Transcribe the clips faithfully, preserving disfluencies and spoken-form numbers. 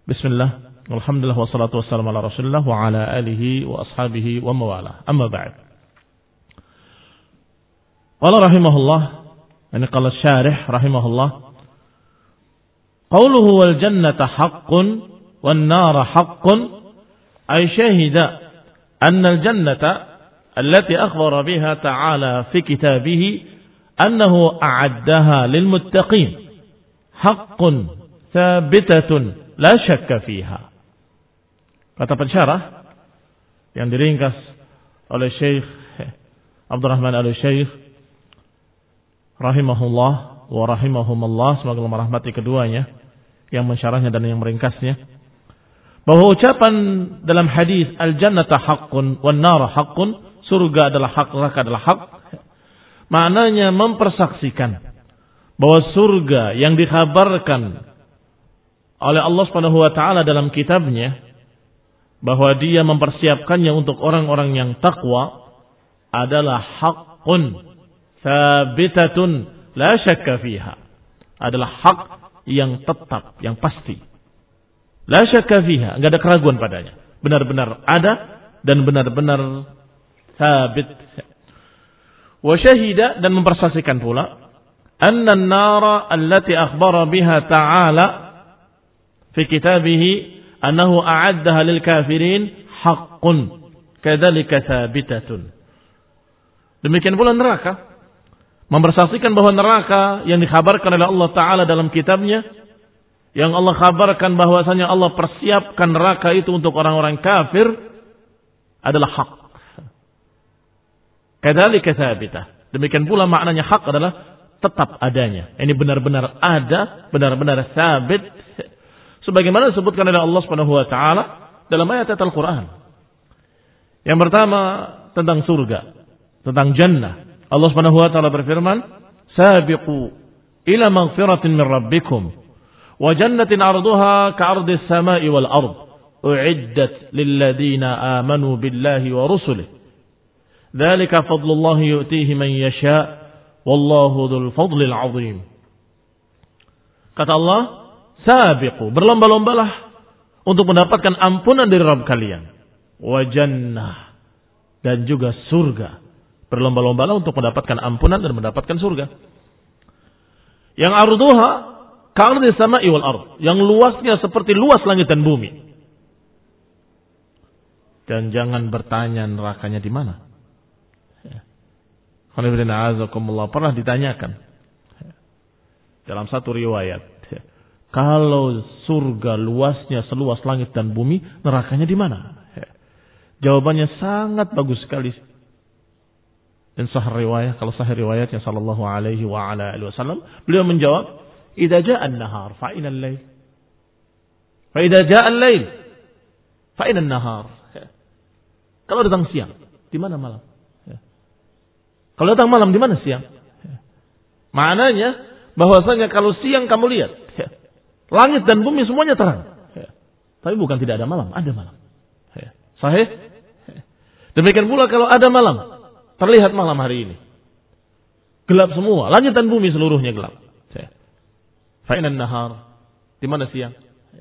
Bismillah, alhamdulillah wassalatu wassalamu ala Rasulillah wa ala alihi wa ashabihi wa mawalah. Amma ba'd. Qala rahimahullah, ini qala syarih rahimahullah, qawluhu wal jannata haqqun wan nara haqqun ay syahida anna al jannata allati akhbara biha ta'ala fi kitabih annahu a'addaha lil muttaqin haqqun thabitatun la syakka fiha. Kata pensyarah yang diringkas oleh Syekh Abdurrahman Al-Syekh rahimahullah wa rahimahumallah, semoga Allah merahmati keduanya yang mensyarahnya dan yang meringkasnya, bahwa ucapan dalam hadis al-jannata haqqun wan nar haqqun, surga adalah hak, neraka adalah hak, maknanya mempersaksikan bahwa surga yang dikhabarkan oleh Allah Subhanahu wa taala dalam kitabnya, bahwa dia mempersiapkannya untuk orang-orang yang takwa, adalah haqqun thabitatun la syakka fiha, adalah hak yang tetap, yang pasti, la syakka fiha, enggak ada keraguan padanya, benar-benar ada dan benar-benar thabit. Wa syahida, dan mempersaksikan pula, anna an-nara allati akhbara biha ta'ala fi kitabihi annahu a'addaha lil kafirin haqqun kadzalika thabitatun. Demikian pula neraka, mempersaksikan bahwa neraka yang dikhabarkan oleh Allah Ta'ala dalam kitabnya, yang Allah kabarkan bahwasanya Allah persiapkan neraka itu untuk orang-orang kafir, adalah hak. Kadzalika thabitah. Demikian pula maknanya hak adalah tetap adanya. Ini benar-benar ada, benar-benar sabit, sebagaimana disebutkan oleh Allah Subhanahu wa taala dalam ayat Al-Qur'an. Yang pertama tentang surga, tentang jannah. Allah Subhanahu wa taala berfirman, "Sabiqu ila maghfiratin min rabbikum wa jannatin 'arduha ka'ardis sama'i wal ard, u'iddat lil ladzina amanu billahi wa rusulihi. Dzalika fadlullahi yu'tihi man yasha' wallahu dzul fadlil 'adzim." Kata Allah, sabiqu, berlomba-lombalah untuk mendapatkan ampunan dari Rabb kalian. Wa jannah, dan juga surga. Berlomba-lombalah untuk mendapatkan ampunan dan mendapatkan surga. Yang arduha ka'ardis sama'i wal ard, yang luasnya seperti luas langit dan bumi. Dan jangan bertanya nerakanya di mana. Pernah ditanyakan dalam satu riwayat, kalau surga luasnya seluas langit dan bumi, nerakanya di mana? Jawabannya sangat bagus sekali. Dan sahih riwayat, kalau sahih riwayatnya sallallahu alaihi wa ala alihi wasallam, beliau menjawab, "Idza jaa an-nahar fa ina al-lail." Fa idza jaa al-lail fa ina an-nahar. Kalau datang siang, di mana malam? Kalau datang malam, di mana siang? Maknanya bahwasanya kalau siang kamu lihat, langit dan bumi semuanya terang. Tapi bukan tidak ada malam, ada malam. Sahih? Demikian pula kalau ada malam, terlihat malam hari ini. Gelap semua, langit dan bumi seluruhnya gelap. Fa'inan nahar, di mana siang?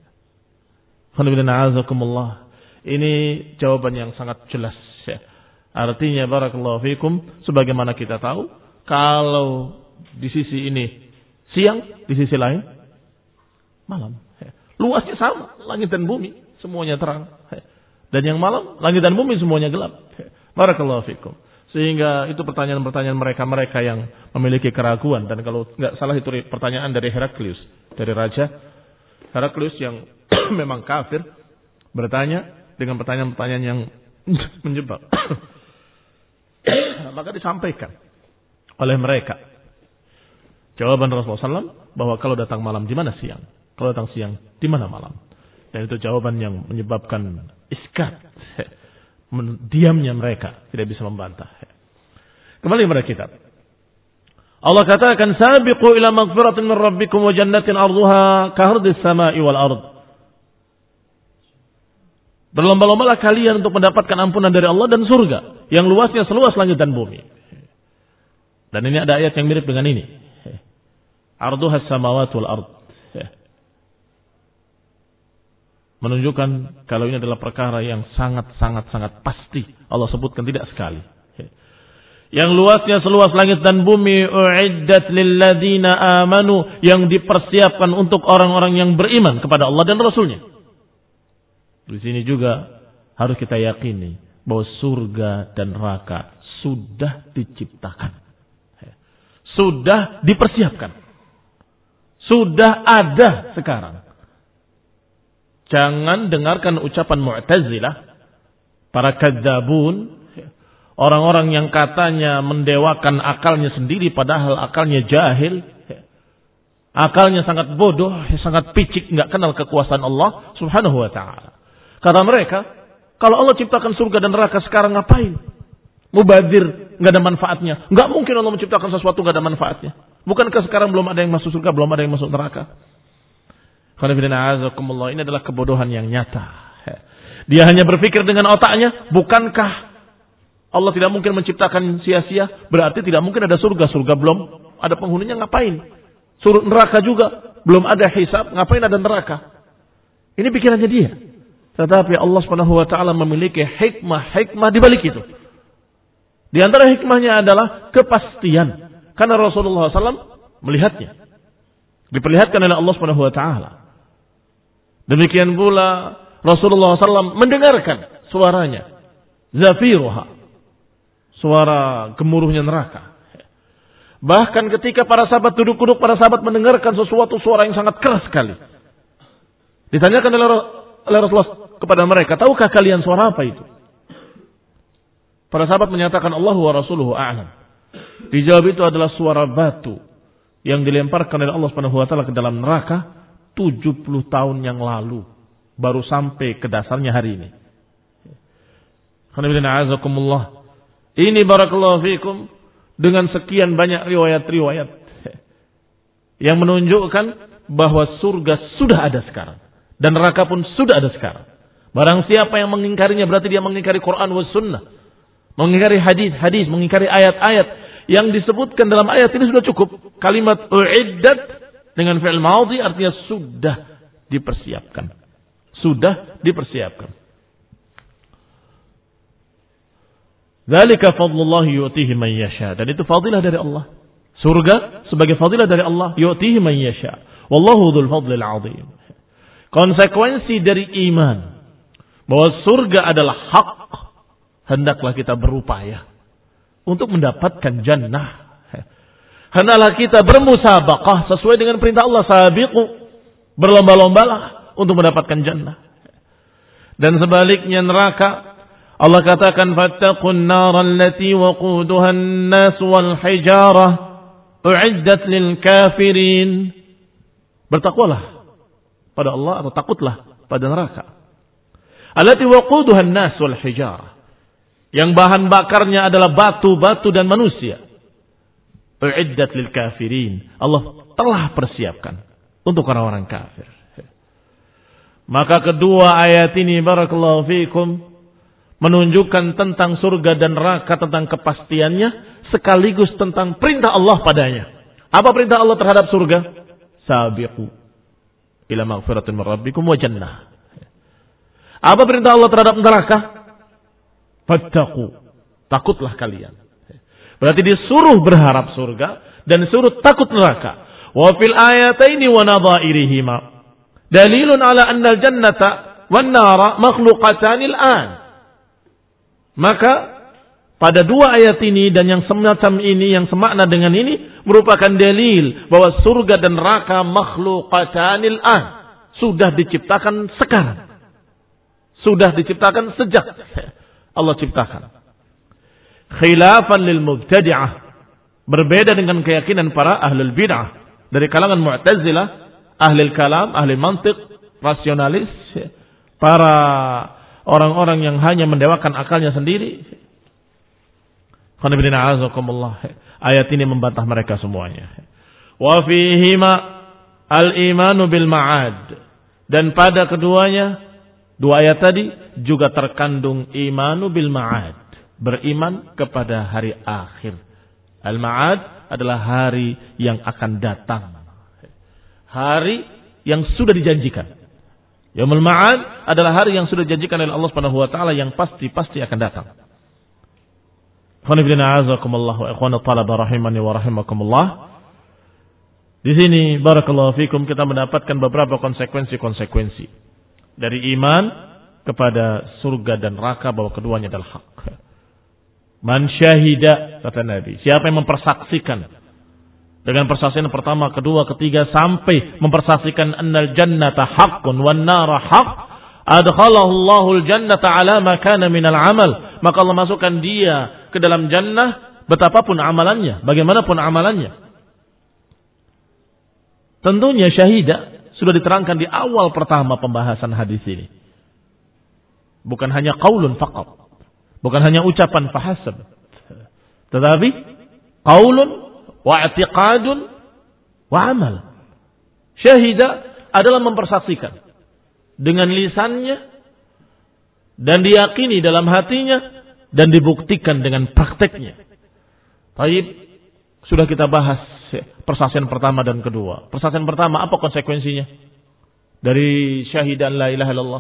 Ini jawaban yang sangat jelas. Artinya barakallahu fikum, sebagaimana kita tahu, kalau di sisi ini siang, di sisi lain malam. Luasnya sama, langit dan bumi semuanya terang. Dan yang malam, langit dan bumi semuanya gelap. Barakallahu fikum. Sehingga itu pertanyaan-pertanyaan mereka-mereka yang memiliki keraguan. Dan kalau nggak salah itu pertanyaan dari Heraklius, dari Raja Heraklius yang memang kafir, bertanya dengan pertanyaan-pertanyaan yang menjebak. Maka disampaikan oleh mereka jawaban Rasulullah shallallahu alaihi wasallam bahwa kalau datang malam di mana siang, kalau datang siang di mana malam. Dan itu jawaban yang menyebabkan iskat, diamnya mereka, tidak bisa membantah. Kembali kepada kitab. Allah katakan, sabiqu ila maghfiratin min rabbikum wa jannatin 'arduha ka'ardis sama'i wal ard. Berlomba-lombalah kalian untuk mendapatkan ampunan dari Allah dan surga yang luasnya seluas langit dan bumi. Dan ini ada ayat yang mirip dengan ini. Arduha as-samawati wal ard. menunjukkan kalau ini adalah perkara yang sangat-sangat-sangat pasti. Allah sebutkan tidak sekali. Yang luasnya seluas langit dan bumi, uiddat lilladzina amanu, yang dipersiapkan untuk orang-orang yang beriman kepada Allah dan Rasulnya. Di sini juga harus kita yakini bahwa surga dan neraka sudah diciptakan, sudah dipersiapkan, sudah ada sekarang. Jangan dengarkan ucapan Mu'tazilah, para kadzabun, orang-orang yang katanya mendewakan akalnya sendiri padahal akalnya jahil, akalnya sangat bodoh, sangat picik, enggak kenal kekuasaan Allah Subhanahu wa taala. Kata mereka, kalau Allah ciptakan surga dan neraka sekarang ngapain? Mubadir, enggak ada manfaatnya. Enggak mungkin Allah menciptakan sesuatu enggak ada manfaatnya. Bukankah sekarang belum ada yang masuk surga, belum ada yang masuk neraka? Ini adalah kebodohan yang nyata. Dia hanya berpikir dengan otaknya, bukankah Allah tidak mungkin menciptakan sia-sia? Berarti tidak mungkin ada surga. Surga belum ada penghuninya, ngapain? Surga neraka juga belum ada hisab, ngapain ada neraka? Ini pikirannya dia. Tetapi Allah Subhanahu wa taala memiliki hikmah-hikmah di balik itu. Di antara hikmahnya adalah kepastian. Karena Rasulullah shallallahu alaihi wasallam melihatnya. Diperlihatkan oleh Allah Subhanahu wa taala. Demikian pula Rasulullah shallallahu alaihi wasallam mendengarkan suaranya. Zafiruha. Suara gemuruhnya neraka. Bahkan ketika para sahabat duduk-duduk, para sahabat mendengarkan sesuatu suara yang sangat keras sekali. Ditanyakan oleh Rasulullah kepada mereka, tahukah kalian suara apa itu? Para sahabat menyatakan Allah wa Rasuluhu a'lam. Dijawab itu adalah suara batu yang dilemparkan oleh Allah Subhanahu wa taala ke dalam neraka tujuh puluh tahun yang lalu, baru sampai ke dasarnya hari ini. Ini barakallahu fikum dengan sekian banyak riwayat-riwayat yang menunjukkan bahwa surga sudah ada sekarang dan neraka pun sudah ada sekarang. Barang siapa yang mengingkarinya berarti dia mengingkari Quran was sunnah, mengingkari hadis-hadis, mengingkari ayat-ayat yang disebutkan dalam ayat ini. Sudah cukup kalimat uiddat dengan fi'il madhi, artinya sudah dipersiapkan, sudah dipersiapkan. Dzalika fadlullah yu'tihi man yasha, dan itu fadilah dari Allah. Surga sebagai fadilah dari Allah, yu'tihi man yasha. Wallahu dzul fadlil 'adzim. Konsekuensi dari iman bahwa surga adalah hak, hendaklah kita berupaya untuk mendapatkan jannah. Hendaklah kita bermusabaqah sesuai dengan perintah Allah, sabiqu, berlomba-lombalah untuk mendapatkan jannah. Dan sebaliknya neraka, Allah katakan fattaqun nar allati waquduha an-nas wal hijarah u'iddat lil kafirin. Bertakwalah pada Allah atau takutlah pada neraka. Allati waquduha an-nas wal hijarah, yang bahan bakarnya adalah batu-batu dan manusia. U'iddat lil kafirin. Allah telah persiapkan untuk orang-orang kafir. Maka kedua ayat ini barakallahu fikum menunjukkan tentang surga dan neraka, tentang kepastiannya, sekaligus tentang perintah Allah padanya. Apa perintah Allah terhadap surga? Sabiqu ila maghfiratin min rabbikum wa jannah. Apa perintah Allah terhadap neraka? Fattaqu, takutlah kalian. Berarti disuruh berharap surga dan disuruh takut neraka. Wa fil ayataini wa nadhairihima dalilun ala anna al-jannata wan nara makhluqatan al-an. Maka pada dua ayat ini dan yang semacam ini, yang semakna dengan ini, merupakan dalil bahwa surga dan neraka makhluqatanil an, sudah diciptakan sekarang, sudah diciptakan sejak Allah ciptakan. Khilafan lil mubtadi'ah, berbeda dengan keyakinan para ahlul bid'ah dari kalangan Mu'tazilah, ahli kalam, ahli mantiq, rasionalis, para orang-orang yang hanya mendewakan akalnya sendiri. Ayat ini membantah mereka semuanya. Wa fihima al-imanu bil ma'ad, dan pada keduanya, dua ayat tadi juga terkandung imanu bil ma'ad, beriman kepada hari akhir. Al-ma'ad adalah hari yang akan datang, hari yang sudah dijanjikan, Yaumul Ma'ad adalah hari yang sudah dijanjikan oleh Allah Subhanahu wa taala yang pasti-pasti akan datang. Di sini barakallahu fikum kita mendapatkan beberapa konsekuensi-konsekuensi dari iman kepada surga dan neraka bahwa keduanya adalah hak. Man syahida, kata Nabi, siapa yang mempersaksikan dengan persaksian pertama, kedua, ketiga sampai mempersaksikan annal jannata haqqun wan nara haqq, adkhalahu Allahul jannata ala ma kana minal amal, maka Allah masukkan dia ke dalam jannah betapapun amalannya, bagaimanapun amalannya. Tentunya syahidah sudah diterangkan di awal pertama pembahasan hadis ini. Bukan hanya qaulun faqat, bukan hanya ucapan fahasab, tetapi qaulun wa i'tiqadun wa amal. Syahida adalah mempersaksikan dengan lisannya dan diyakini dalam hatinya dan dibuktikan dengan prakteknya. Baik, sudah kita bahas persaksian pertama dan kedua. Persaksian pertama apa konsekuensinya dari syahidan la ilaha illallah?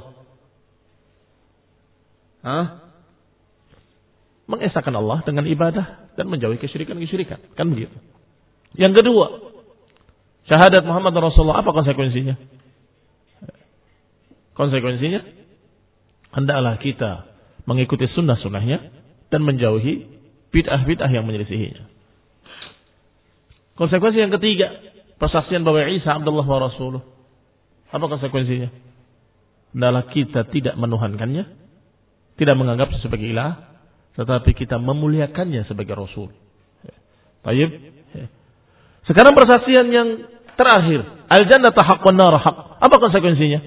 Hah? Mengesahkan Allah dengan ibadah dan menjauhi kesyirikan-kesyirikan. Kan begitu. Yang kedua, syahadat Muhammad Rasulullah, apa konsekuensinya? Konsekuensinya, hendaklah kita mengikuti sunnah-sunnahnya dan menjauhi bid'ah-bid'ah yang menyelisihinya. Konsekuensi yang ketiga, persaksian bahwa Isa Abdullah wa Rasuluh. Apa konsekuensinya? Hendaklah kita tidak menuhankannya, tidak menganggap sebagai ilah, tetapi kita memuliakannya sebagai Rasul. Baik. Sekarang persaksian yang terakhir, al-jannatu haqqun nar haqq. Apa konsekuensinya?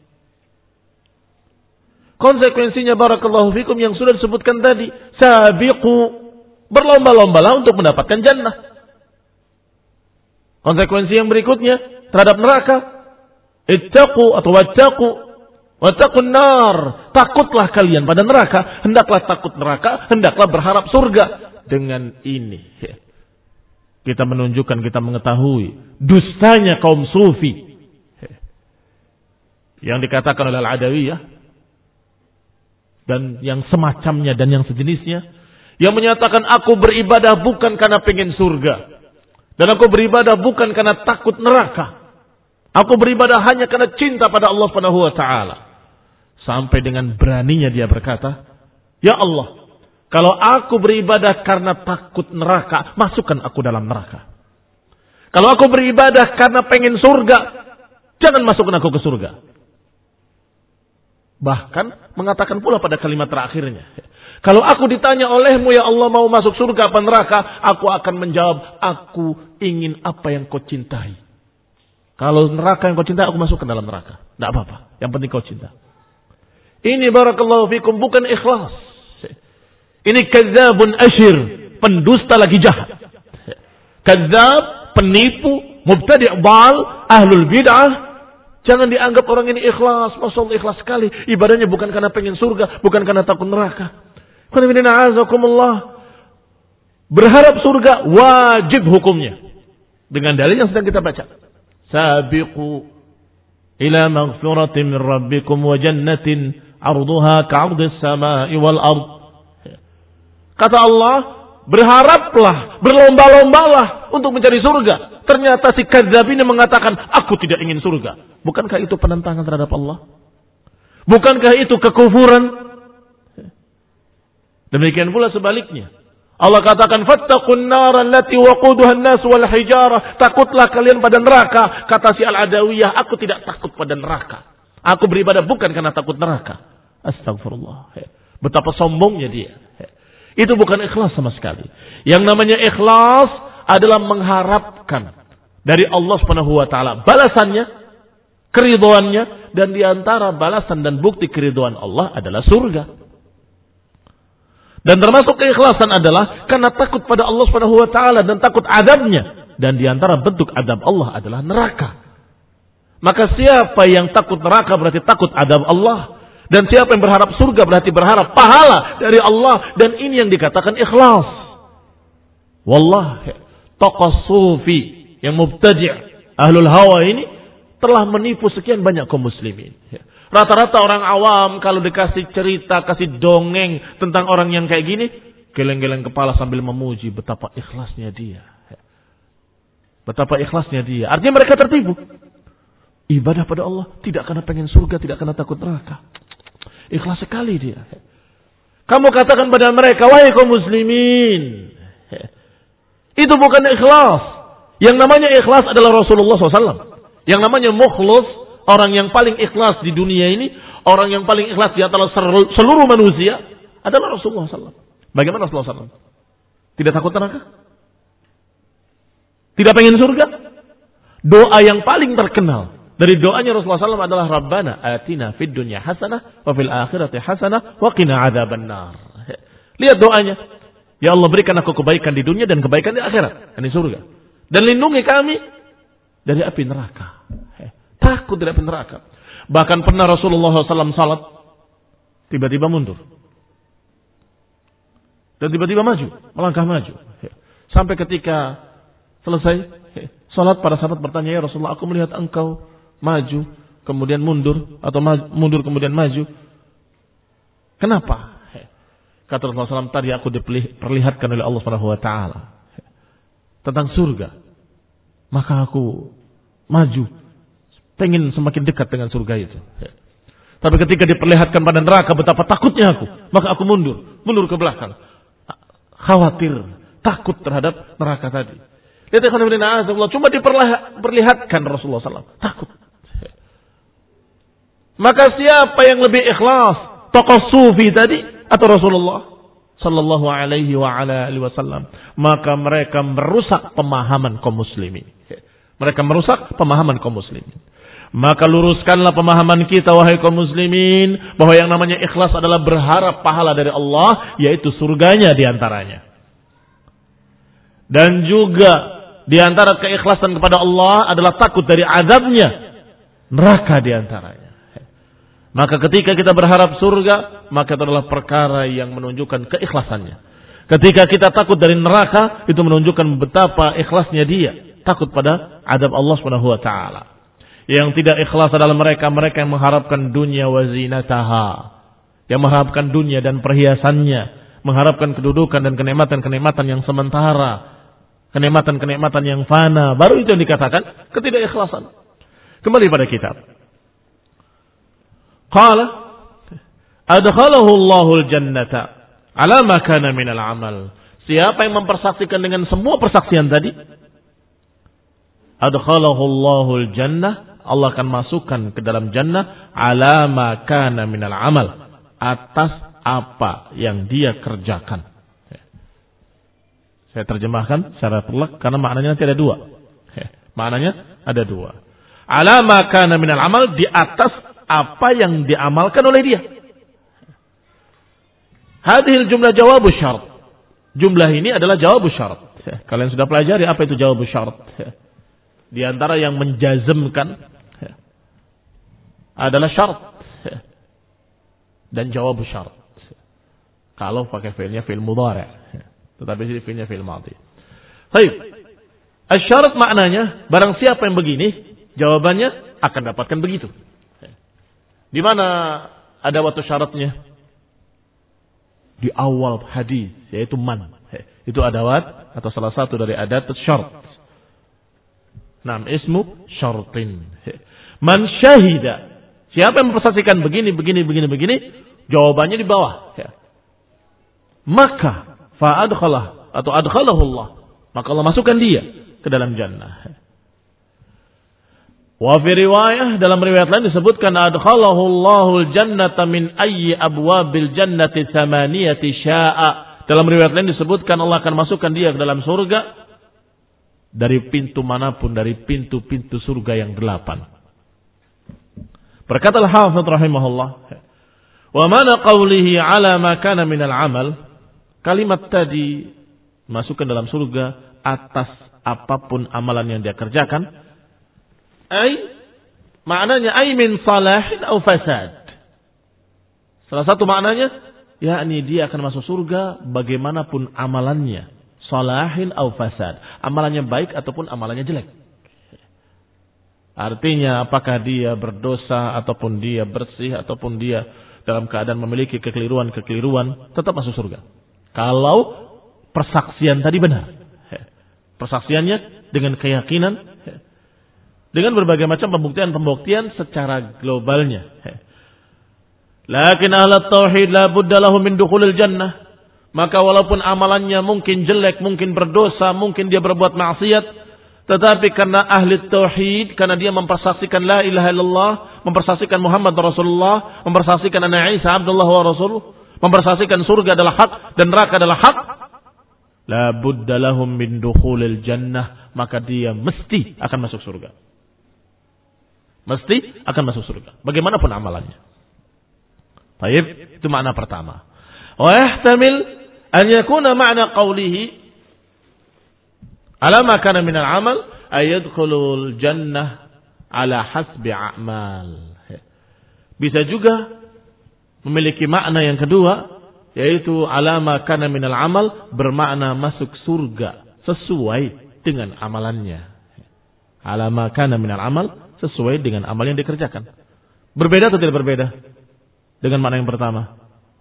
Konsekuensinya barakallahu fikum yang sudah disebutkan tadi, sabiqu, berlomba-lombalah untuk mendapatkan jannah. Konsekuensi yang berikutnya terhadap neraka, ittaqu atau wattaqu wattaqun nar, takutlah kalian pada neraka, hendaklah takut neraka, hendaklah berharap surga. Dengan ini kita menunjukkan, kita mengetahui dustanya kaum sufi yang dikatakan oleh Al-Adawiyah dan yang semacamnya dan yang sejenisnya, yang menyatakan aku beribadah bukan karena pengen surga, dan aku beribadah bukan karena takut neraka, aku beribadah hanya karena cinta pada Allah Subhanahu wa taala. Sampai dengan beraninya dia berkata, ya Allah, kalau aku beribadah karena takut neraka, masukkan aku dalam neraka. Kalau aku beribadah karena pengen surga, jangan masukkan aku ke surga. Bahkan mengatakan pula pada kalimat terakhirnya, kalau aku ditanya olehmu ya Allah mau masuk surga apa neraka, aku akan menjawab, aku ingin apa yang kau cintai. Kalau neraka yang kau cintai, aku masuk ke dalam neraka. Tidak apa-apa, yang penting kau cinta. Ini barakallahu fikum bukan ikhlas. Ini kadzabun asyir, pendusta lagi jahat. Kadzab, penipu, mubtadi' dhal, ahlul bid'ah. Jangan dianggap orang ini ikhlas. Masya Allah ikhlas sekali. Ibadahnya bukan karena pengen surga, bukan karena takut neraka. Berharap surga wajib hukumnya. Dengan dalil yang sedang kita baca. Sabiqu ila maghfiratin min rabbikum wa jannatin arduha ka'ardis samai wal ard. Kata Allah, berharaplah, berlomba-lombalah untuk mencari surga. Ternyata si kadzab ini mengatakan, aku tidak ingin surga. Bukankah itu penentangan terhadap Allah? Bukankah itu kekufuran? Demikian pula sebaliknya. Allah katakan, fattaqun nar allati waquduha an-nas wal hijarah. Takutlah kalian pada neraka. Kata si Al-Adawiyah, aku tidak takut pada neraka. Aku beribadah bukan karena takut neraka. Astagfirullah. Betapa sombongnya dia. Itu bukan ikhlas sama sekali. Yang namanya ikhlas adalah mengharapkan dari Allah Subhanahu wa taala balasannya, keridhoannya, dan diantara balasan dan bukti keridhoan Allah adalah surga. Dan termasuk keikhlasan adalah karena takut pada Allah Subhanahu wa taala dan takut adabnya, dan diantara bentuk adab Allah adalah neraka. Maka siapa yang takut neraka berarti takut adab Allah. Dan siapa yang berharap surga berarti berharap pahala dari Allah. Dan ini yang dikatakan ikhlas. Wallah, tokoh sufi yang mubtadi' ahlul hawa ini telah menipu sekian banyak kaum muslimin. Rata-rata orang awam kalau dikasih cerita, kasih dongeng tentang orang yang kayak gini, geleng-geleng kepala sambil memuji betapa ikhlasnya dia. Betapa ikhlasnya dia. Artinya mereka tertipu. Ibadah pada Allah tidak karena pengen surga, tidak karena takut neraka. Ikhlas sekali dia. Kamu katakan pada mereka, wahai kaum muslimin, itu bukan ikhlas. Yang namanya ikhlas adalah Rasulullah shallallahu alaihi wasallam. Yang namanya mukhlus, orang yang paling ikhlas di dunia ini, orang yang paling ikhlas di antara seluruh manusia adalah Rasulullah shallallahu alaihi wasallam. Bagaimana Rasulullah shallallahu alaihi wasallam? Tidak takut neraka? Tidak pengen surga? Doa yang paling terkenal dari doanya Rasulullah shallallahu alaihi wasallam adalah Rabbana atina fid dunya hasanah wa fil akhirati hasanah wa qina adzabannar. Lihat doanya. Ya Allah, berikan aku kebaikan di dunia dan kebaikan di akhirat, ini surga. Dan lindungi kami dari api neraka. Takut dari api neraka. Bahkan pernah Rasulullah shallallahu alaihi wasallam salat, tiba-tiba mundur. Dan tiba-tiba maju, melangkah maju. Sampai ketika selesai salat, para sahabat bertanya, ya Rasulullah, aku melihat engkau maju, kemudian mundur, atau maju, mundur kemudian maju. Kenapa? Kata Rasulullah shallallahu alaihi wasallam, tadi aku diperlihatkan oleh Allah subhanahu wa taala tentang surga. Maka aku maju, pengen semakin dekat dengan surga itu. Tapi ketika diperlihatkan pada neraka betapa takutnya aku, maka aku mundur, mundur ke belakang. Khawatir, takut terhadap neraka tadi. Lihat Allah, cuma diperlihatkan Rasulullah shallallahu alaihi wasallam, takut. Maka siapa yang lebih ikhlas, tokoh sufi tadi atau Rasulullah sallallahu alaihi wa ala alihi wasallam? Maka mereka merusak pemahaman kaum muslimin. Mereka merusak pemahaman kaum muslimin. Maka luruskanlah pemahaman kita wahai kaum muslimin, bahwa yang namanya ikhlas adalah berharap pahala dari Allah, yaitu surganya diantaranya. Dan juga diantara keikhlasan kepada Allah adalah takut dari azabnya, neraka diantaranya. Maka ketika kita berharap surga, maka itu adalah perkara yang menunjukkan keikhlasannya. Ketika kita takut dari neraka, itu menunjukkan betapa ikhlasnya dia, takut pada azab Allah subhanahu wa taala. Yang tidak ikhlas adalah mereka mereka yang mengharapkan dunia wa zinataha, yang mengharapkan dunia dan perhiasannya, mengharapkan kedudukan dan kenikmatan-kenikmatan yang sementara, kenikmatan-kenikmatan yang fana. Baru itu yang dikatakan ketidakikhlasan. Kembali pada kitab. Qala adkhalahu Allahul jannata ala ma kana minal amal. Siapa yang mempersaksikan dengan semua persaksian tadi, adkhalahu Allahul jannah, Allah akan masukkan ke dalam jannah ala ma kana minal amal, atas apa yang dia kerjakan. Saya terjemahkan secara telak karena maknanya nanti ada dua. Maknanya ada dua. Ala ma kana minal amal, di atas apa yang diamalkan oleh dia. Hadhil jumlah jawab syarat. Jumlah ini adalah jawab syarat. Kalian sudah pelajari apa itu jawab syarat. Di antara yang menjazmkan adalah syarat dan jawab syarat. Kalau pakai fi'ilnya fi'il mudhari', tetapi di fi'ilnya fi'il madhi. Baik. Asyarat maknanya barang siapa yang begini, jawabannya akan dapatkan begitu. Di mana ada waktu syaratnya? Di awal hadis, yaitu man. Itu adawat atau salah satu dari adat syarat. Nam ismu syaratin. Man syahida. Siapa yang mempersaksikan begini, begini, begini, begini, jawabannya di bawah. Maka fa'adkhalah atau adkhalahu Allah, maka Allah masukkan dia ke dalam jannah. Wa fi riwayah, dalam riwayat lain disebutkan adkhalahu Allahul jannata min ayyi abwabil jannati thamaniyati sya'a. Dalam riwayat lain disebutkan Allah akan masukkan dia ke dalam surga dari pintu manapun, dari pintu-pintu surga yang delapan. Berkata Al-Hafidz rahimahullah, wa mana qawlihi ala ma kana minal amal, kalimat tadi masukkan dalam surga atas apapun amalan yang dia kerjakan. Ay, maknanya ay min salahin atau fasad. Salah satu maknanya, yakni dia akan masuk surga bagaimanapun amalannya, salahin atau fasad, amalannya baik ataupun amalannya jelek. Artinya apakah dia berdosa ataupun dia bersih ataupun dia dalam keadaan memiliki kekeliruan-kekeliruan, tetap masuk surga. Kalau persaksian tadi benar. Persaksiannya dengan keyakinan, dengan berbagai macam pembuktian-pembuktian secara globalnya. Lakin ahlat tauhid la budda lahum min dukhulil jannah. Maka walaupun amalannya mungkin jelek, mungkin berdosa, mungkin dia berbuat maksiat, tetapi karena ahli tauhid, karena dia mempersaksikan la ilaha illallah, mempersaksikan Muhammad Rasulullah, mempersaksikan Ana Isa Abdullah wa Rasuluh, mempersaksikan surga adalah hak dan neraka adalah hak, la budda lahum min dukhulil jannah, maka dia mesti akan masuk surga. Mesti akan masuk surga, bagaimanapun amalannya. Baik, itu makna pertama. Wa yahtamil an yakuna ma'na qawlihi ala ma kana min al-amal ay yadkhulul jannah ala hasbi a'mal. Bisa juga memiliki makna yang kedua, yaitu ala ma kana min al-amal, bermakna masuk surga sesuai dengan amalannya. Ala ma kana min al-amal, sesuai dengan amal yang dikerjakan. Berbeda atau tidak berbeda dengan makna yang pertama?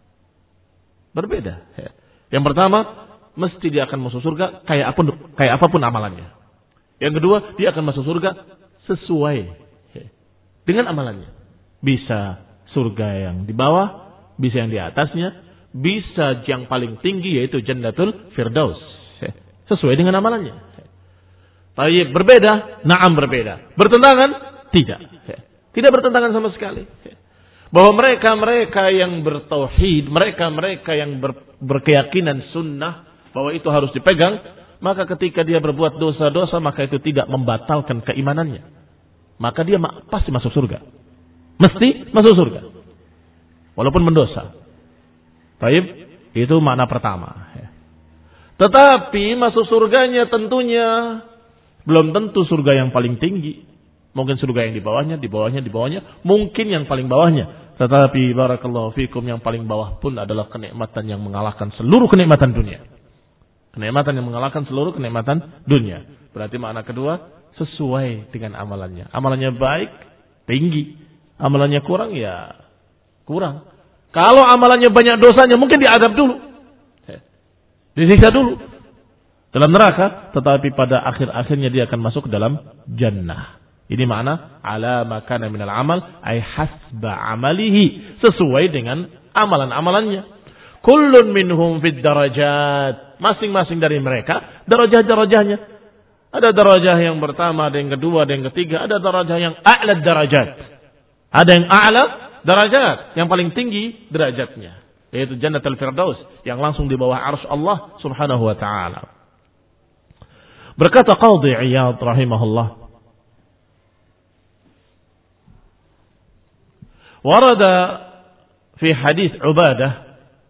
Berbeda. Yang pertama, mesti dia akan masuk surga kayak apapun, kayak apapun amalannya. Yang kedua, dia akan masuk surga sesuai dengan amalannya. Bisa surga yang di bawah, bisa yang di atasnya, bisa yang paling tinggi yaitu Jannatul Firdaus. Sesuai dengan amalannya. Tapi berbeda, na'am berbeda. Bertentangan? Tidak. Tidak bertentangan sama sekali. Bahwa mereka-mereka yang bertauhid, mereka-mereka yang ber, berkeyakinan sunnah, bahwa itu harus dipegang, maka ketika dia berbuat dosa-dosa, maka itu tidak membatalkan keimanannya. Maka dia pasti masuk surga. Mesti masuk surga. Walaupun mendosa. Baik, itu makna pertama. Tetapi masuk surganya tentunya belum tentu surga yang paling tinggi. Mungkin surga yang di bawahnya, di bawahnya, di bawahnya. Mungkin yang paling bawahnya. Tetapi barakallahu fikum, yang paling bawah pun adalah kenikmatan yang mengalahkan seluruh kenikmatan dunia. Kenikmatan yang mengalahkan seluruh kenikmatan dunia. Berarti makna kedua, sesuai dengan amalannya. Amalannya baik, tinggi. Amalannya kurang, ya kurang. Kalau amalannya banyak dosanya, mungkin diadab dulu. Disiksa dulu dalam neraka. Tetapi pada akhir-akhirnya dia akan masuk ke dalam jannah. Ini makna ala makana minal amal, ay hasba amalihi, sesuai dengan amalan-amalannya. Kullun minhum fid darajat, masing-masing dari mereka darajah-darajahnya. Ada darajah yang pertama, ada yang kedua, ada yang ketiga, ada darajah yang a'la darajat. Ada yang a'la darajat, yang paling tinggi derajatnya, yaitu Jannatul Firdaus, yang langsung di bawah arsy Allah Subhanahu wa taala. Berkata Qadhi Iyad rahimahullah, warada fi hadis Ubadah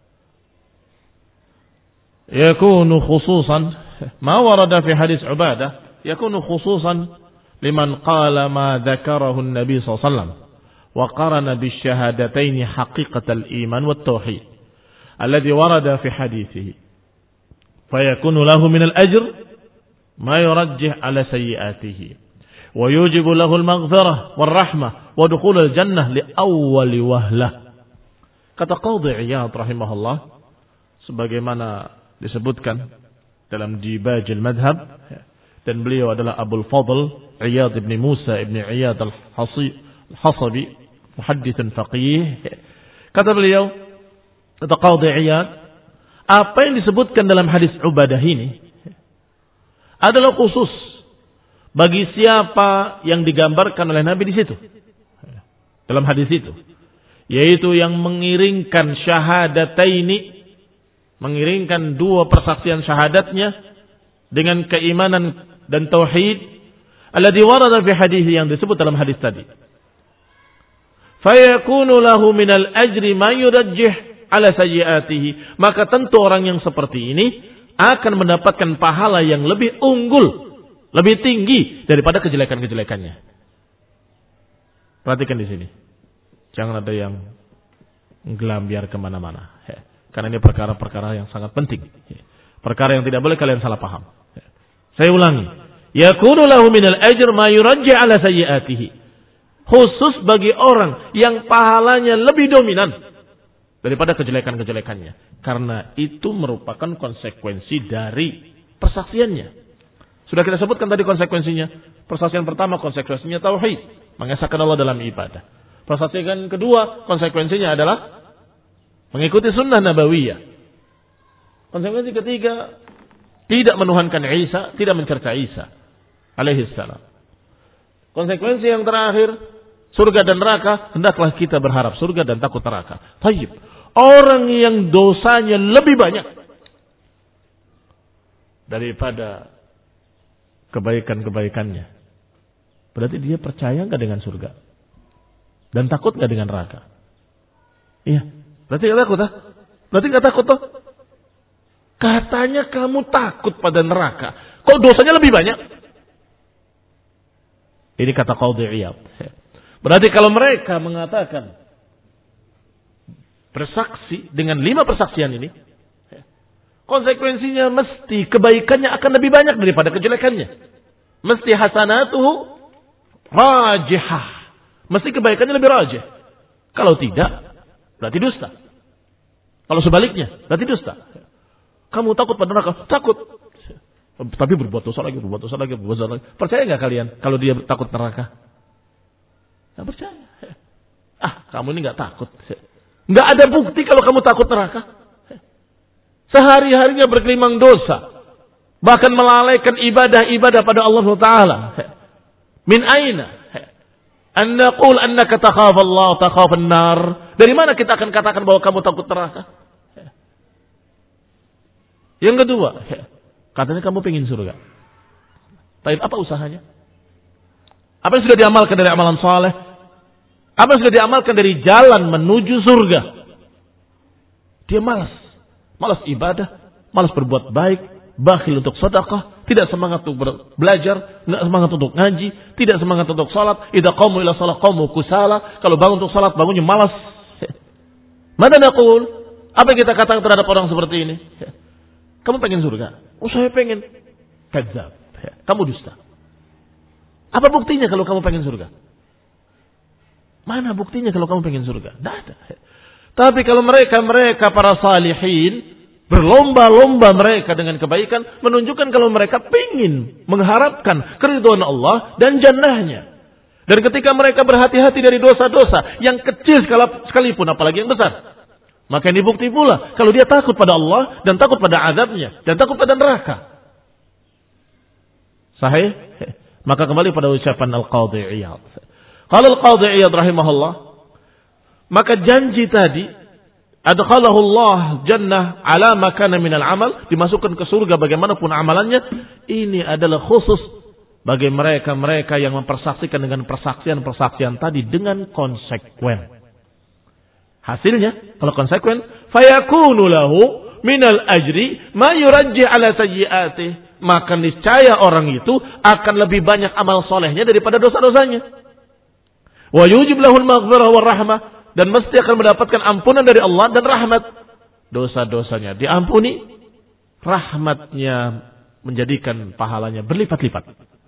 yakunu khususan, ma warada fi hadis Ubadah yakunu khususan liman qala ma dzakarahu an-nabi sallallahu alaihi wasallam wa qarana bisyahadatayn haqiqatal iman wat tauhid alladhi warada fi hadithihi fayakunu lahu min al-ajr ma yurajjih ala sayyi'atihi wa yujibu lahu al-maghfirah wal rahmah wa dukhul al-jannah li awwali wahlah. Kata Qadhi Iyad rahimahullah, sebagaimana disebutkan dalam Dibaj al-Madhab, dan beliau adalah Abul Fadl Iyad ibn Musa ibn Iyad al-Hasabi, muhadditsun faqih. Kata beliau, kata Qadhi Iyad, apa yang disebutkan dalam hadis Ubadah ini adalah khusus bagi siapa yang digambarkan oleh Nabi di situ, dalam hadis itu, yaitu yang mengiringkan syahadataini, mengiringkan dua persaksian syahadatnya dengan keimanan dan tauhid, alladzi warada fi hadis, yang disebut dalam hadis tadi. Fayakunu lahu minal ajri ma yurajjih ala sayyiatihi, maka tentu orang yang seperti ini akan mendapatkan pahala yang lebih unggul, lebih tinggi daripada kejelekan-kejelekannya. Perhatikan di sini. Jangan ada yang gelambiar kemana-mana. Karena ini perkara-perkara yang sangat penting. Perkara yang tidak boleh kalian salah paham. Saya ulangi. yakunu lahu minal ajr ma yurajji ala sayyiatihi. Khusus bagi orang yang pahalanya lebih dominan daripada kejelekan-kejelekannya. Karena itu merupakan konsekuensi dari persaksiannya. Sudah kita sebutkan tadi konsekuensinya. Persaksian pertama konsekuensinya tauhid, mengesahkan Allah dalam ibadah. Persaksian kedua konsekuensinya adalah mengikuti sunnah nabawiyah. Konsekuensi ketiga, tidak menuhankan Isa, tidak mencerca Isa alaihi salam. Konsekuensi yang terakhir, surga dan neraka, hendaklah kita berharap surga dan takut neraka. Tayyib. Orang yang dosanya lebih banyak daripada kebaikan-kebaikannya, berarti dia percaya nggak dengan surga dan takut nggak dengan neraka? Iya, berarti nggak takut, ah? Berarti nggak takut toh? Katanya kamu takut pada neraka, kok dosanya lebih banyak? Ini kata Qadhi Iyad. Berarti kalau mereka mengatakan bersaksi dengan lima persaksian ini, konsekuensinya mesti kebaikannya akan lebih banyak daripada kejelekannya. Mesti hasanatuhu rajihah. Mesti kebaikannya lebih rajih. Kalau tidak, berarti dusta. Kalau sebaliknya, berarti dusta. Kamu takut pada neraka? Takut. Tapi berbuat dosa lagi, berbuat dosa lagi, berbuat dosa lagi. Percaya nggak kalian kalau dia takut neraka? Nggak percaya. Ah, kamu ini nggak takut. Nggak ada bukti kalau kamu takut neraka. Sehari-harinya berkelimang dosa, bahkan melalaikan ibadah-ibadah pada Allah Taala. Min aina an naqul annaka takhaf Allah, takhaf an-nar? Dari mana kita akan katakan bahwa kamu takut neraka? Yang kedua, katanya kamu pengen surga. Tapi apa usahanya? Apa yang sudah diamalkan dari amalan saleh? Apa yang sudah diamalkan dari jalan menuju surga? Dia malas. Malas ibadah, malas berbuat baik, bakhil untuk sedekah, tidak semangat untuk belajar, tidak semangat untuk ngaji, tidak semangat untuk salat. Idza qamu ila shalah qamu kusala. Kalau bangun untuk salat bangunnya malas. Mada naqul? Apa yang kita katakan terhadap orang seperti ini? Kamu pengen surga? Oh, saya pengen. Kadzab. Kamu dusta. Apa buktinya kalau kamu pengen surga? Mana buktinya kalau kamu pengen surga? Tidak ada. Tapi kalau mereka-mereka para salihin berlomba-lomba mereka dengan kebaikan, menunjukkan kalau mereka ingin mengharapkan keridhaan Allah dan jannahnya. Dan ketika mereka berhati-hati dari dosa-dosa yang kecil sekalipun, apalagi yang besar, maka ini bukti pula kalau dia takut pada Allah dan takut pada azabnya dan takut pada neraka. Sahih? Maka kembali pada ucapan Al-Qadhi Iyad. Kalau Al-Qadhi Iyad rahimahullah, maka janji tadi, adkhalahu Allah jannah ala ma kana minal amal, dimasukkan ke surga bagaimanapun amalannya, ini adalah khusus bagi mereka-mereka yang mempersaksikan dengan persaksian-persaksian tadi dengan konsekuen. Hasilnya, kalau konsekuen, fayakunu lahu minal ajri ma yurajji ala sayyi'atih, maka niscaya orang itu akan lebih banyak amal solehnya daripada dosa-dosanya. Wa yujib lahul maghfirah war rahmah, dan mesti akan mendapatkan ampunan dari Allah dan rahmat. Dosa-dosanya diampuni, rahmatnya menjadikan pahalanya berlipat-lipat.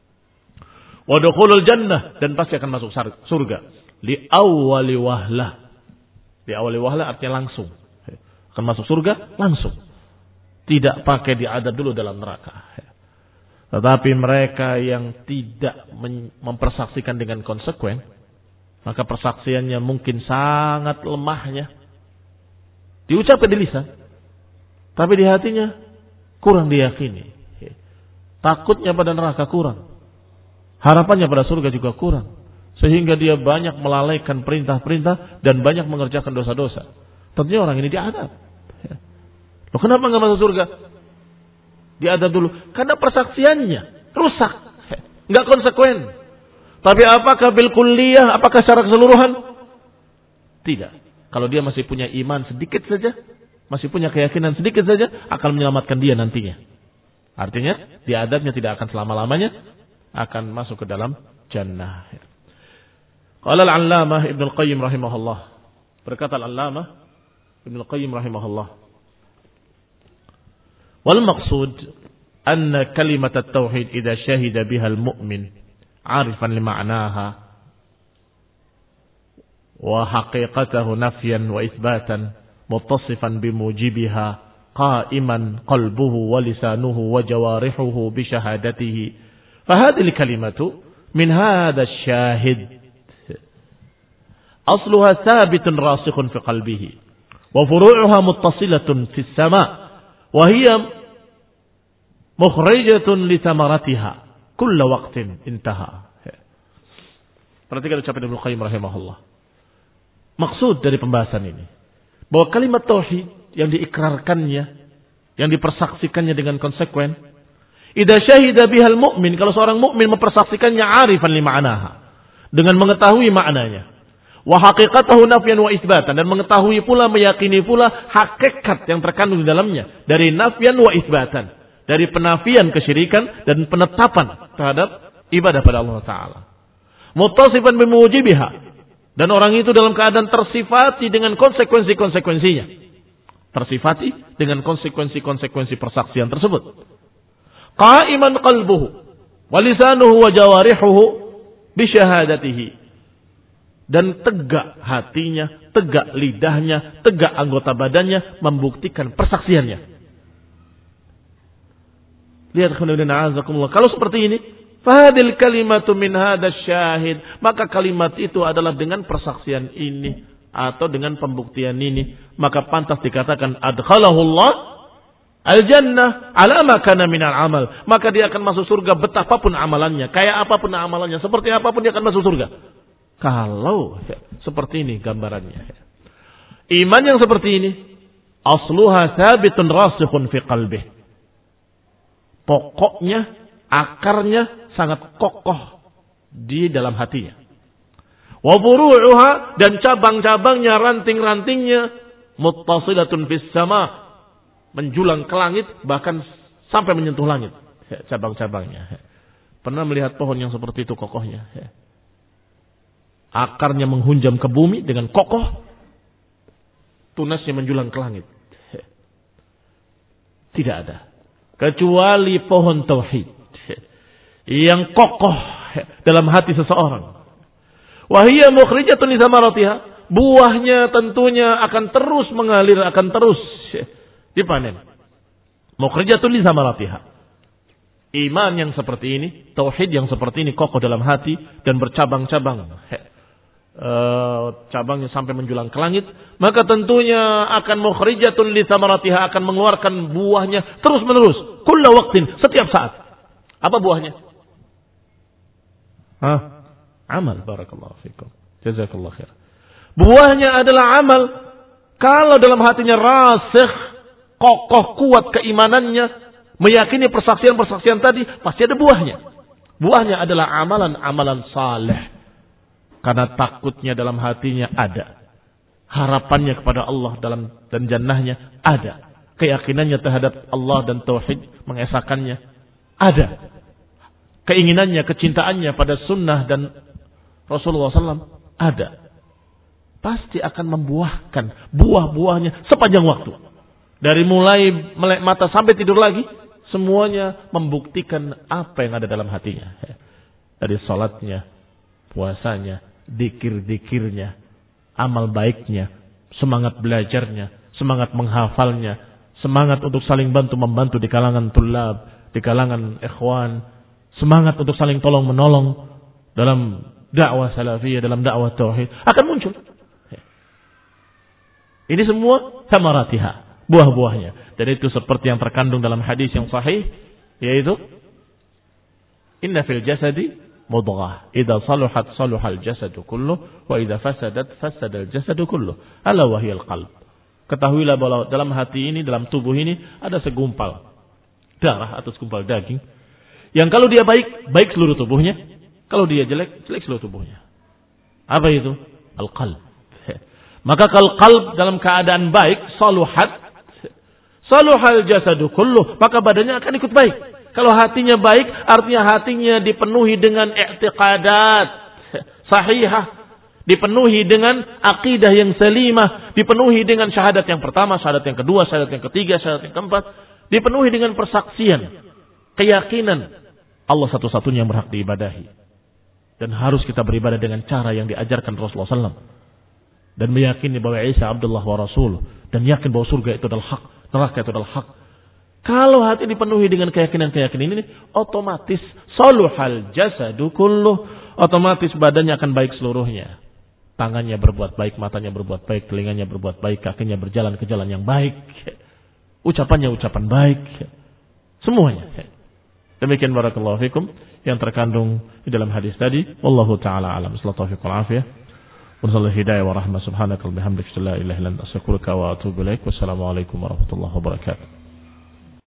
Wa dukhulul jannah, dan pasti akan masuk surga. Li awwali wahlah. Li awwali wahlah artinya langsung. Akan masuk surga langsung. Tidak pakai diadab dulu dalam neraka. Tetapi mereka yang tidak mempersaksikan dengan konsekuen, maka persaksiannya mungkin sangat lemahnya. Diucapkan di lisan, tapi di hatinya kurang diyakini. Takutnya pada neraka kurang. Harapannya pada surga juga kurang. Sehingga dia banyak melalaikan perintah-perintah dan banyak mengerjakan dosa-dosa. Tentunya orang ini diadab. Loh, kenapa nggak masuk surga? Diadab dulu. Karena persaksiannya rusak. Nggak konsekuen. Tapi apakah bil kulliyah, apakah secara keseluruhan? Tidak. Kalau dia masih punya iman sedikit saja, masih punya keyakinan sedikit saja, akan menyelamatkan dia nantinya. Artinya, diadabnya tidak akan selama-lamanya, akan masuk ke dalam jannah. Qala al-allamah Ibnu Al-Qayyim rahimahullah. Berkata al-allamah Ibnu Al-Qayyim rahimahullah. Wal maqsud anna kalimat at-tauhid idza syahida biha al-mu'min 'arifan li ma'naha wa haqiqatahu nafyan wa itsbatan muttasifan bimujibiha qa'iman qalbuhu wa lisanuhu wa jawarihuhu bi syahadatihi fa hadhihi al-kalimatu min hadha asy-syahid asluha thabitun rasikhun fi qalbihi wa furu'uha muttasilatun fis sama' wa hiya mukhrijatun li thamaratiha kulla waqtin intaha. Perhatikan ucapan Ibnu Qayyim rahimahullah. Maksud dari pembahasan ini bahwa kalimat tauhid yang diikrarkannya, yang dipersaksikannya dengan konsekuen, idza syahida bihal mu'min, kalau seorang mukmin mempersaksikannya arifan li ma'naha, dengan mengetahui maknanya. Wa haqiqatahu nafyan wa isbatan, dan mengetahui pula, meyakini pula hakikat yang terkandung di dalamnya dari nafyan wa isbatan, dari penafian kesyirikan dan penetapan terhadap ibadah pada Allah Ta'ala. Muttasifan bimujibiha, dan orang itu dalam keadaan tersifati dengan konsekuensi-konsekuensinya, tersifati dengan konsekuensi-konsekuensi persaksian tersebut. Qa'iman qalbuhu wa lisanuhu wa jawarihuhu bi syahadatihi, dan tegak hatinya, tegak lidahnya, tegak anggota badannya membuktikan persaksiannya. Lihat khairuddin a'azakumullah. Kalau seperti ini, fahadil kalimatu min hadha syahid, maka kalimat itu adalah dengan persaksian ini atau dengan pembuktian ini, maka pantas dikatakan adkhalahullah al-jannah ala ma kana minal amal, maka dia akan masuk surga betapapun amalannya, kayak apapun amalannya, seperti apapun dia akan masuk surga. Kalau ya, seperti ini gambarannya. Iman yang seperti ini, asluha thabitun rasikhun fi qalbih. Pokoknya, akarnya sangat kokoh di dalam hatinya. Wa furu'uha, dan cabang-cabangnya, ranting-rantingnya, muttasilatun fis sama, menjulang ke langit, bahkan sampai menyentuh langit. Ya, cabang-cabangnya. Pernah melihat pohon yang seperti itu kokohnya? Ya. Akarnya menghunjam ke bumi dengan kokoh, tunasnya menjulang ke langit. Tidak ada kecuali pohon tauhid yang kokoh dalam hati seseorang. Wahiyya mukhrijatun li thamaratiha, buahnya tentunya akan terus mengalir, akan terus dipanen. Mukhrijatun li thamaratiha. Iman yang seperti ini, tauhid yang seperti ini kokoh dalam hati dan bercabang-cabang. Uh, cabangnya sampai menjulang ke langit, maka tentunya akan mukhrijatun li thamaratiha, akan mengeluarkan buahnya terus menerus, kulla waqtin, setiap saat. Apa buahnya? Hah? Amal. Barakallahu fikum, jazakallahu khair. Buahnya adalah amal. Kalau dalam hatinya rasikh, kokoh, kuat keimanannya, meyakini persaksian-persaksian tadi, pasti ada buahnya. Buahnya adalah amalan-amalan saleh. Karena takutnya dalam hatinya ada, harapannya kepada Allah dalam dan jannahnya ada, keyakinannya terhadap Allah dan tauhid mengesahkannya ada, keinginannya, kecintaannya pada sunnah dan Rasulullah shallallahu alaihi wasallam ada. Pasti akan membuahkan buah-buahnya sepanjang waktu. Dari mulai melek mata sampai tidur lagi, semuanya membuktikan apa yang ada dalam hatinya. Dari salatnya, puasanya, dikir-dikirnya, amal baiknya, semangat belajarnya, semangat menghafalnya, semangat untuk saling bantu-membantu di kalangan tulab, di kalangan ikhwan, semangat untuk saling tolong-menolong dalam dakwah salafiyah, dalam dakwah tauhid, akan muncul. Ini semua thamaratiha, buah-buahnya. Dan itu seperti yang terkandung dalam hadis yang sahih, yaitu inna fil jasadi mudghah, idza saluhat saluhal jasadu kulluh, wa idza fasadat fasadal jasadu kulluh, ala wa hiyal qalb. Ketahuilah bahwa dalam hati ini, dalam tubuh ini ada segumpal darah atau segumpal daging, yang kalau dia baik, baik seluruh tubuhnya, kalau dia jelek, jelek seluruh tubuhnya. Apa itu? Al-qalb. Maka kalau qalb dalam keadaan baik, saluhat saluhal jasadu kulluh, maka badannya akan ikut baik. Kalau hatinya baik, artinya hatinya dipenuhi dengan i'tiqadat sahihah, dipenuhi dengan akidah yang salimah, dipenuhi dengan syahadat yang pertama, syahadat yang kedua, syahadat yang ketiga, syahadat yang keempat, dipenuhi dengan persaksian keyakinan Allah satu-satunya yang berhak diibadahi. Dan harus kita beribadah dengan cara yang diajarkan Rasulullah shallallahu alaihi wasallam. Dan meyakini bahwa Isa Abdullah wa Rasul. Dan yakin bahwa surga itu adalah hak. Neraka itu adalah hak. Kalau hati dipenuhi dengan keyakinan-keyakinan ini, otomatis saluhal jasadu kulluh. Otomatis badannya akan baik seluruhnya. Tangannya berbuat baik, matanya berbuat baik, telinganya berbuat baik, kakinya berjalan ke jalan yang baik. Ucapannya ucapan baik. Semuanya. Demikian barakallahu fikum yang terkandung di dalam hadis tadi. Wallahu ta'ala alam. Sallallahu taufiq wal afiyah. Wassalamualaikum hidayah wa rahmah subhanaka wa bihamdika la ilaha illa anta astaghfiruka wa atubu ilaik. Wassalamualaikum warahmatullahi wabarakatuh.